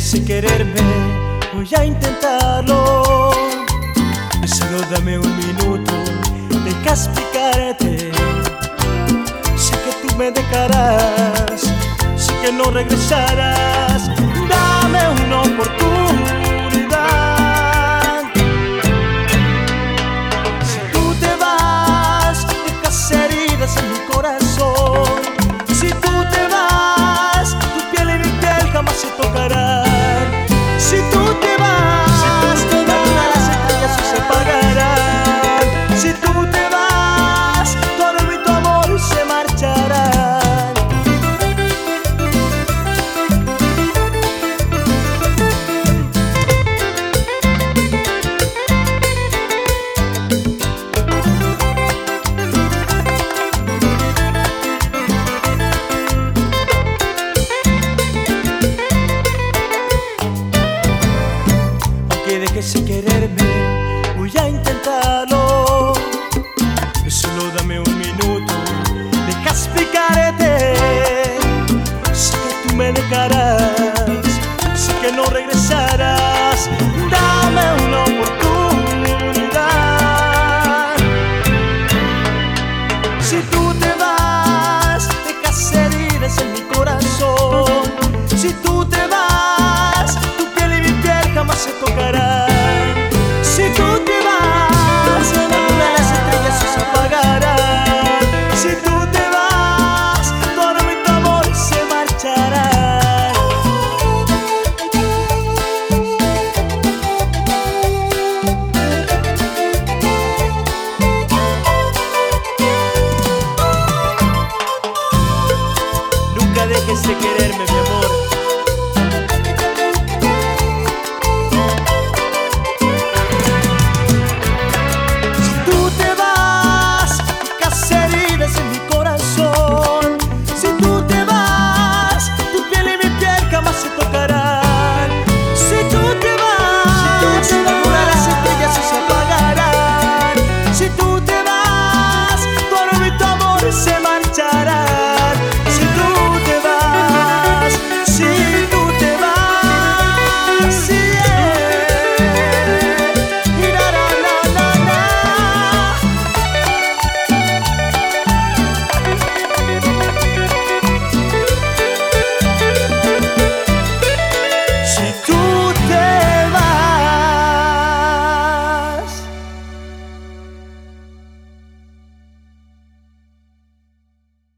dejes de quererme, voy a intentarlo. Solo dame un minuto, deja explicarte. Sé que tú me dejarás, sé que no regresarás. Dame una oportunidad. Si tú te vas, dejas heridas en mi corazón. Si tú te vas, tu piel y mi piel jamás se tocarán. Si tú te vas, la luna y las estrellas se apagarán. Si tú te vas, todo mi tu amor se marcharán. Aunque dejes de quererme, voy a intentarlo. Solo dame un minuto, deja explicarte. Sé que tú me dejarás, sé que no regresarás.